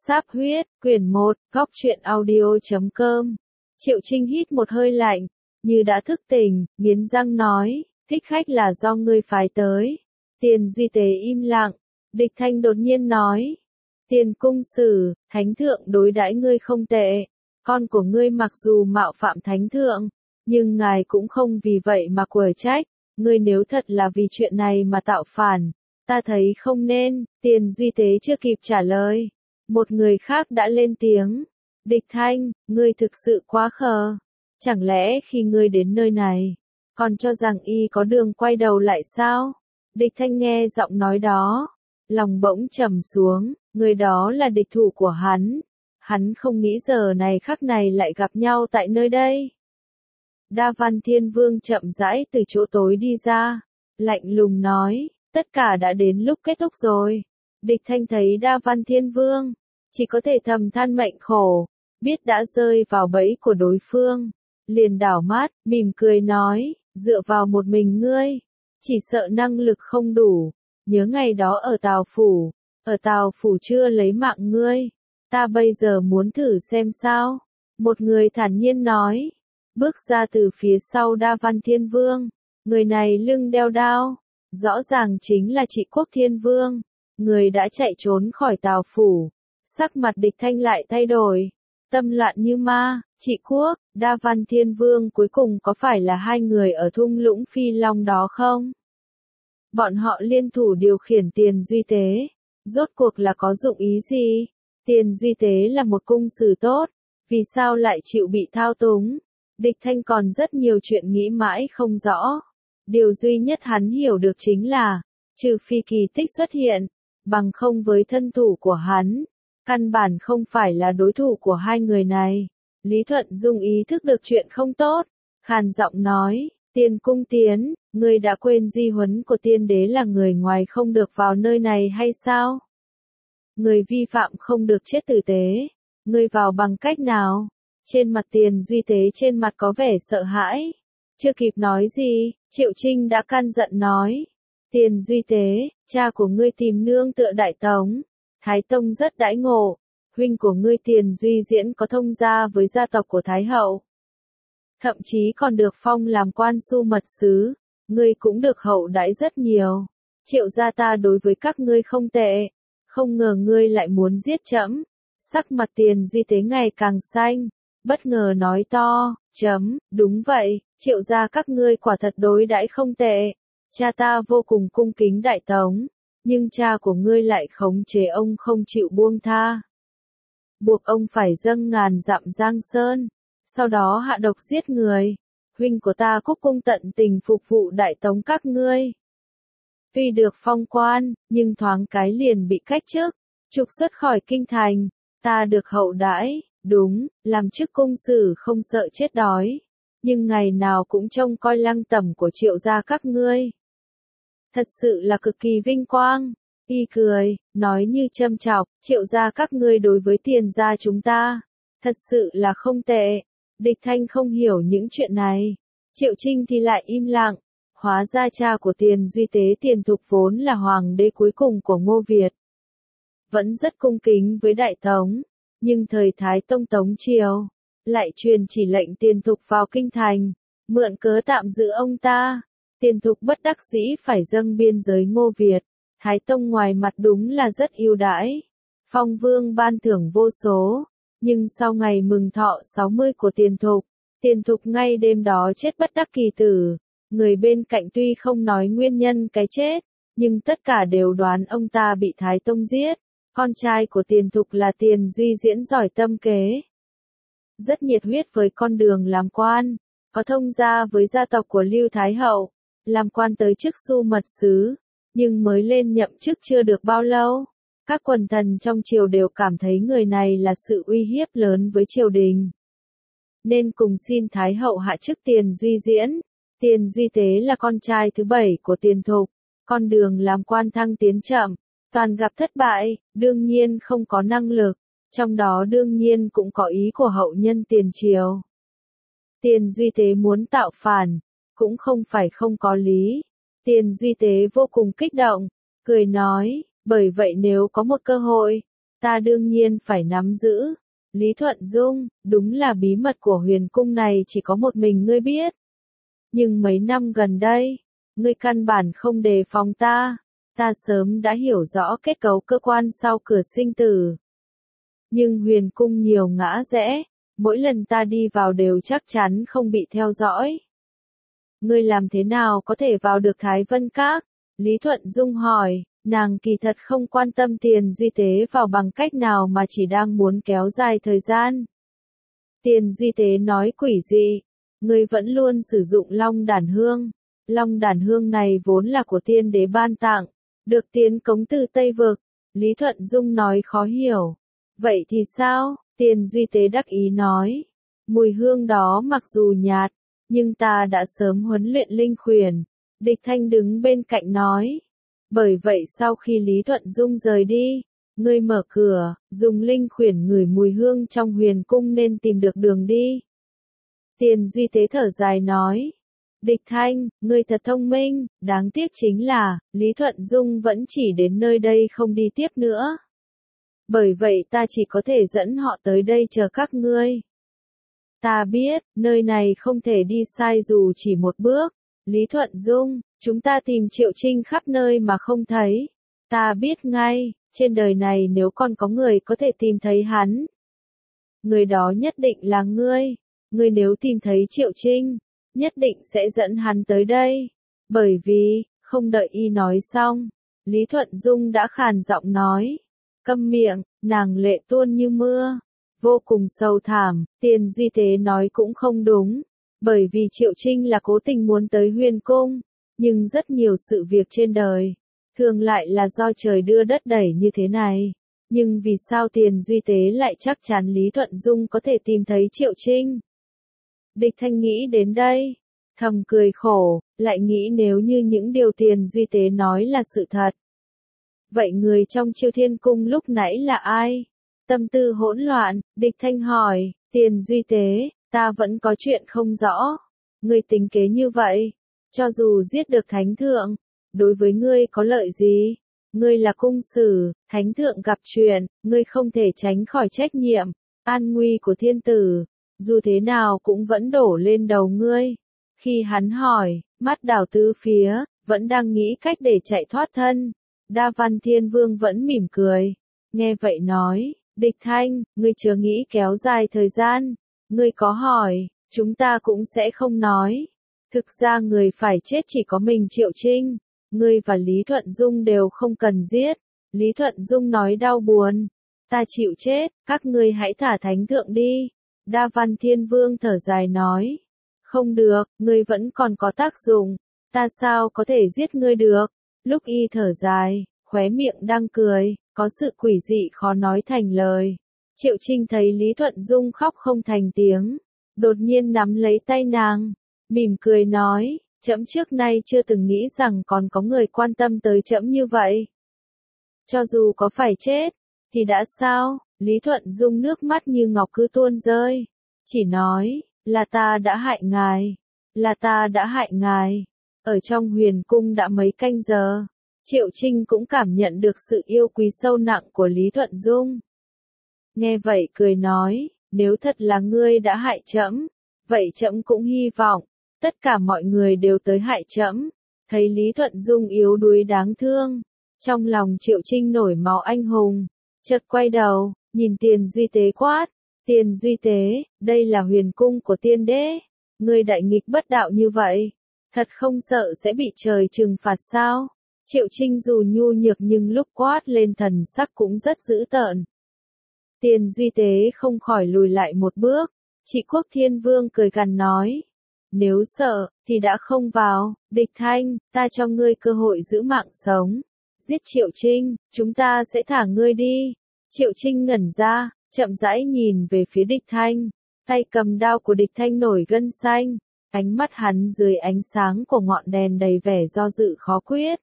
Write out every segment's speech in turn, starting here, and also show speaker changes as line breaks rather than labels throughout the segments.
Sáp huyết, quyển 1, góc truyện audio.com. Triệu Trinh hít một hơi lạnh, như đã thức tỉnh, nghiến răng nói, thích khách là do ngươi phái tới. Tiền Duy Tế im lặng, Địch Thanh đột nhiên nói, Tiền cung sử, thánh thượng đối đãi ngươi không tệ, con của ngươi mặc dù mạo phạm thánh thượng, nhưng ngài cũng không vì vậy mà quở trách, ngươi nếu thật là vì chuyện này mà tạo phản, ta thấy không nên. Tiền Duy Tế chưa kịp trả lời, một người khác đã lên tiếng, Địch Thanh, ngươi thực sự quá khờ, chẳng lẽ khi ngươi đến nơi này, còn cho rằng y có đường quay đầu lại sao? Địch Thanh nghe giọng nói đó, lòng bỗng trầm xuống, người đó là địch thủ của hắn không nghĩ giờ này khắc này lại gặp nhau tại nơi đây. Đa Văn Thiên Vương chậm rãi từ chỗ tối đi ra, lạnh lùng nói, tất cả đã đến lúc kết thúc rồi. Địch Thanh thấy Đa Văn Thiên Vương, chỉ có thể thầm than mệnh khổ, biết đã rơi vào bẫy của đối phương, liền đảo mắt, mỉm cười nói, dựa vào một mình ngươi, chỉ sợ năng lực không đủ, nhớ ngày đó ở Tào Phủ chưa lấy mạng ngươi, ta bây giờ muốn thử xem sao. Một người thản nhiên nói, bước ra từ phía sau Đa Văn Thiên Vương, người này lưng đeo đao, rõ ràng chính là Trị Quốc Thiên Vương, người đã chạy trốn khỏi Tào Phủ. Sắc mặt Địch Thanh lại thay đổi, tâm loạn như ma. Trị Quốc, Đa Văn Thiên Vương cuối cùng có phải là hai người ở thung lũng Phi Long đó không? Bọn họ liên thủ điều khiển Tiền Duy Tế, rốt cuộc là có dụng ý gì? Tiền Duy Tế là một cung sử tốt, vì sao lại chịu bị thao túng? Địch Thanh còn rất nhiều chuyện nghĩ mãi không rõ. Điều duy nhất hắn hiểu được chính là, trừ phi kỳ tích xuất hiện, bằng không với thân thủ của hắn, căn bản không phải là đối thủ của hai người này. Lý Thuận Dung ý thức được chuyện không tốt, khàn giọng nói, Tiên cung tiến, ngươi đã quên di huấn của tiên đế là người ngoài không được vào nơi này hay sao? Người vi phạm không được chết tử tế, ngươi vào bằng cách nào? Trên mặt Tiền Duy Tế trên mặt có vẻ sợ hãi, chưa kịp nói gì, Triệu Trinh đã can giận nói, Tiền Duy Tế, cha của ngươi tìm nương tựa Đại Tống, Thái Tông rất đãi ngộ, huynh của ngươi Tiền Duy Diễn có thông gia với gia tộc của Thái Hậu. Thậm chí còn được phong làm quan su mật sứ, ngươi cũng được hậu đãi rất nhiều. Triệu gia ta đối với các ngươi không tệ, không ngờ ngươi lại muốn giết trẫm. Sắc mặt Tiền Duy Tế ngày càng xanh, bất ngờ nói to, đúng vậy, Triệu gia các ngươi quả thật đối đãi không tệ. Cha ta vô cùng cung kính Đại Tống, nhưng cha của ngươi lại khống chế ông không chịu buông tha, buộc ông phải dâng ngàn dặm Giang Sơn, sau đó hạ độc giết người. Huynh của ta cúc cung tận tình phục vụ Đại Tống các ngươi. Tuy được phong quan, nhưng thoáng cái liền bị cách chức, trục xuất khỏi kinh thành. Ta được hậu đãi, đúng, làm chức cung sử không sợ chết đói, nhưng ngày nào cũng trông coi lăng tẩm của Triệu gia các ngươi. Thật sự là cực kỳ vinh quang. Y cười, nói như châm chọc, Triệu gia các ngươi đối với Tiền gia chúng ta, thật sự là không tệ. Địch Thanh không hiểu những chuyện này. Triệu Trinh thì lại im lặng. Hóa ra cha của Tiền Duy Tế Tiền Thục vốn là hoàng đế cuối cùng của Ngô Việt, vẫn rất cung kính với Đại Tống, nhưng thời Thái Tông Tống Triều lại truyền chỉ lệnh Tiền Thục vào kinh thành, mượn cớ tạm giữ ông ta. Tiền Thục bất đắc dĩ phải dâng biên giới Ngô Việt. Thái Tông ngoài mặt đúng là rất ưu đãi, phong vương ban thưởng vô số, nhưng sau ngày mừng thọ 60 của Tiền Thục ngay đêm đó chết bất đắc kỳ tử. Người bên cạnh tuy không nói nguyên nhân cái chết, nhưng tất cả đều đoán ông ta bị Thái Tông giết. Con trai của Tiền Thục là Tiền Duy Diễn giỏi tâm kế, rất nhiệt huyết với con đường làm quan, có thông gia với gia tộc của Lưu Thái Hậu, làm quan tới chức su mật sứ, nhưng mới lên nhậm chức chưa được bao lâu, các quần thần trong triều đều cảm thấy người này là sự uy hiếp lớn với triều đình, nên cùng xin Thái Hậu hạ chức Tiền Duy Diễn. Tiền Duy Tế là con trai thứ 7 của Tiền Thục, con đường làm quan thăng tiến chậm, toàn gặp thất bại, đương nhiên không có năng lực, trong đó đương nhiên cũng có ý của hậu nhân Tiền Triều. Tiền Duy Tế muốn tạo phản, cũng không phải không có lý. Tiền Duy Tế vô cùng kích động, cười nói, bởi vậy nếu có một cơ hội, ta đương nhiên phải nắm giữ. Lý Thuận Dung, đúng là bí mật của huyền cung này chỉ có một mình ngươi biết. Nhưng mấy năm gần đây, ngươi căn bản không đề phòng ta. Ta sớm đã hiểu rõ kết cấu cơ quan sau cửa sinh tử. Nhưng huyền cung nhiều ngã rẽ, mỗi lần ta đi vào đều chắc chắn không bị theo dõi. Ngươi làm thế nào có thể vào được Thái Vân Các? Lý Thuận Dung hỏi, nàng kỳ thật không quan tâm Tiền Duy Tế vào bằng cách nào mà chỉ đang muốn kéo dài thời gian. Tiền Duy Tế nói quỷ dị, ngươi vẫn luôn sử dụng long đản hương. Long đản hương này vốn là của tiên đế ban tặng, được tiến cống từ Tây Vực. Lý Thuận Dung nói khó hiểu. Vậy thì sao? Tiền Duy Tế đắc ý nói. Mùi hương đó mặc dù nhạt, nhưng ta đã sớm huấn luyện linh khuyển. Địch Thanh đứng bên cạnh nói. Bởi vậy sau khi Lý Thuận Dung rời đi, ngươi mở cửa, dùng linh khuyển ngửi mùi hương trong huyền cung nên tìm được đường đi. Tiền Duy Tế thở dài nói. Địch Thanh, ngươi thật thông minh, đáng tiếc chính là, Lý Thuận Dung vẫn chỉ đến nơi đây không đi tiếp nữa. Bởi vậy ta chỉ có thể dẫn họ tới đây chờ các ngươi. Ta biết, nơi này không thể đi sai dù chỉ một bước. Lý Thuận Dung, chúng ta tìm Triệu Trinh khắp nơi mà không thấy. Ta biết ngay, trên đời này nếu còn có người có thể tìm thấy hắn, người đó nhất định là ngươi. Ngươi nếu tìm thấy Triệu Trinh, nhất định sẽ dẫn hắn tới đây. Bởi vì, không đợi y nói xong, Lý Thuận Dung đã khàn giọng nói. Câm miệng, nàng lệ tuôn như mưa. Vô cùng sâu thảm, Tiền Duy Tế nói cũng không đúng. Bởi vì Triệu Trinh là cố tình muốn tới huyền cung. Nhưng rất nhiều sự việc trên đời, thường lại là do trời đưa đất đẩy như thế này. Nhưng vì sao Tiền Duy Tế lại chắc chắn Lý Thuận Dung có thể tìm thấy Triệu Trinh? Địch Thanh nghĩ đến đây, thầm cười khổ, lại nghĩ nếu như những điều Tiền Duy Tế nói là sự thật. Vậy người trong Chiêu Thiên Cung lúc nãy là ai? Tâm tư hỗn loạn, Địch Thanh hỏi, Tiền Duy Tế, ta vẫn có chuyện không rõ. Ngươi tính kế như vậy, cho dù giết được Thánh Thượng, đối với ngươi có lợi gì? Ngươi là cung sử, Thánh Thượng gặp chuyện, ngươi không thể tránh khỏi trách nhiệm. An nguy của thiên tử, dù thế nào cũng vẫn đổ lên đầu ngươi. Khi hắn hỏi, mắt đảo tứ phía, vẫn đang nghĩ cách để chạy thoát thân. Đa Văn Thiên Vương vẫn mỉm cười. Nghe vậy nói, Địch Thanh, ngươi chưa nghĩ kéo dài thời gian. Ngươi có hỏi, chúng ta cũng sẽ không nói. Thực ra người phải chết chỉ có mình Triệu Trinh. Ngươi và Lý Thuận Dung đều không cần giết. Lý Thuận Dung nói đau buồn. Ta chịu chết, các ngươi hãy thả Thánh Thượng đi. Đa Văn Thiên Vương thở dài nói. Không được, ngươi vẫn còn có tác dụng. Ta sao có thể giết ngươi được? Lúc y thở dài, khóe miệng đang cười, có sự quỷ dị khó nói thành lời. Triệu Trinh thấy Lý Thuận Dung khóc không thành tiếng, đột nhiên nắm lấy tay nàng, mỉm cười nói, trẫm trước nay chưa từng nghĩ rằng còn có người quan tâm tới trẫm như vậy. Cho dù có phải chết, thì đã sao? Lý Thuận Dung nước mắt như ngọc cứ tuôn rơi, chỉ nói, là ta đã hại ngài, là ta đã hại ngài. Ở trong huyền cung đã mấy canh giờ, Triệu Trinh cũng cảm nhận được sự yêu quý sâu nặng của Lý Thuận Dung. Nghe vậy cười nói, nếu thật là ngươi đã hại trẫm, vậy trẫm cũng hy vọng, tất cả mọi người đều tới hại trẫm. Thấy Lý Thuận Dung yếu đuối đáng thương, trong lòng Triệu Trinh nổi máu anh hùng, chợt quay đầu, nhìn Tiền Duy Tế quát, Tiền Duy Tế, đây là huyền cung của tiên đế, ngươi đại nghịch bất đạo như vậy, thật không sợ sẽ bị trời trừng phạt sao? Triệu Trinh dù nhu nhược nhưng lúc quát lên thần sắc cũng rất dữ tợn. Tiền Duy Tế không khỏi lùi lại một bước, Trị Quốc Thiên Vương cười gằn nói. Nếu sợ, thì đã không vào, Địch Thanh, ta cho ngươi cơ hội giữ mạng sống. Giết Triệu Trinh, chúng ta sẽ thả ngươi đi. Triệu Trinh ngẩn ra, chậm rãi nhìn về phía Địch Thanh, tay cầm đao của Địch Thanh nổi gân xanh, ánh mắt hắn dưới ánh sáng của ngọn đèn đầy vẻ do dự khó quyết.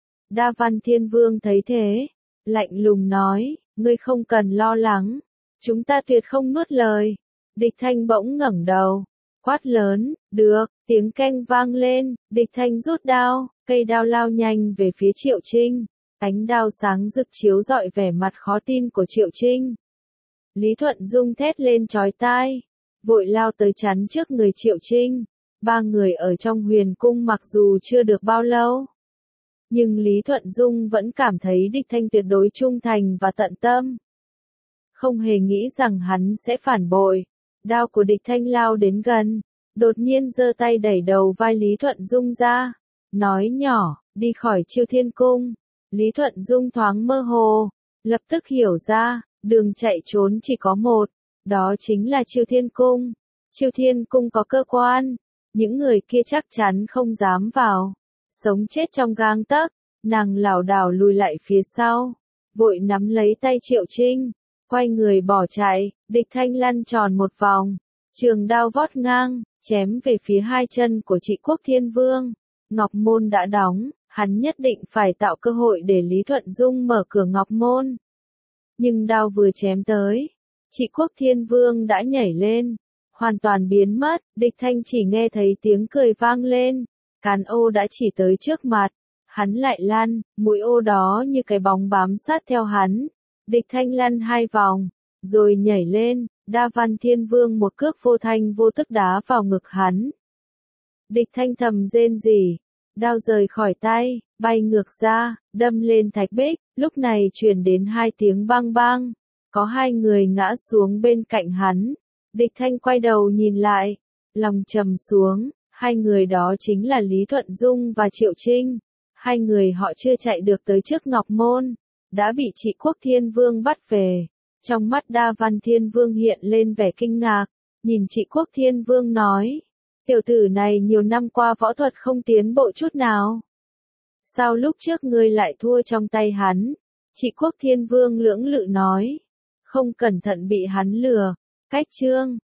Đa Văn Thiên Vương thấy thế, lạnh lùng nói, ngươi không cần lo lắng, chúng ta tuyệt không nuốt lời. Địch Thanh bỗng ngẩng đầu, quát lớn, được, tiếng keng vang lên, Địch Thanh rút đao, cây đao lao nhanh về phía Triệu Trinh. Ánh đao sáng rực chiếu rọi vẻ mặt khó tin của Triệu Trinh. Lý Thuận Dung thét lên chói tai, vội lao tới chắn trước người Triệu Trinh. Ba người ở trong huyền cung mặc dù chưa được bao lâu, nhưng Lý Thuận Dung vẫn cảm thấy địch thanh tuyệt đối trung thành và tận tâm. Không hề nghĩ rằng hắn sẽ phản bội. Đao của địch thanh lao đến gần, đột nhiên giơ tay đẩy đầu vai Lý Thuận Dung ra, nói nhỏ, đi khỏi Chiêu Thiên Cung. Lý Thuận Dung thoáng mơ hồ, lập tức hiểu ra, đường chạy trốn chỉ có một, đó chính là Chiêu Thiên Cung. Chiêu Thiên Cung có cơ quan, những người kia chắc chắn không dám vào. Sống chết trong gang tấc, nàng lảo đảo lùi lại phía sau, vội nắm lấy tay Triệu Trinh, quay người bỏ chạy. Địch thanh lăn tròn một vòng, trường đao vót ngang, chém về phía hai chân của Trị Quốc Thiên Vương. Ngọc Môn đã đóng, hắn nhất định phải tạo cơ hội để Lý Thuận Dung mở cửa Ngọc Môn. Nhưng đao vừa chém tới, Trị Quốc Thiên Vương đã nhảy lên, hoàn toàn biến mất. Địch thanh chỉ nghe thấy tiếng cười vang lên, cán ô đã chỉ tới trước mặt, hắn lại lăn, mũi ô đó như cái bóng bám sát theo hắn. Địch thanh lăn hai vòng, rồi nhảy lên, Đa Văn Thiên Vương một cước vô thanh vô tức đá vào ngực hắn. Địch thanh thầm rên rỉ, đao rời khỏi tay, bay ngược ra, đâm lên thạch bích. Lúc này truyền đến hai tiếng bang bang, có hai người ngã xuống bên cạnh hắn. Địch thanh quay đầu nhìn lại, lòng trầm xuống, hai người đó chính là Lý Thuận Dung và Triệu Trinh. Hai người họ chưa chạy được tới trước Ngọc Môn, đã bị Trị Quốc Thiên Vương bắt về. Trong mắt Đa Văn Thiên Vương hiện lên vẻ kinh ngạc, nhìn Trị Quốc Thiên Vương nói, tiểu tử này nhiều năm qua võ thuật không tiến bộ chút nào. Sao lúc trước ngươi lại thua trong tay hắn? Trị Quốc Thiên Vương lưỡng lự nói, không cẩn thận bị hắn lừa. Cách chương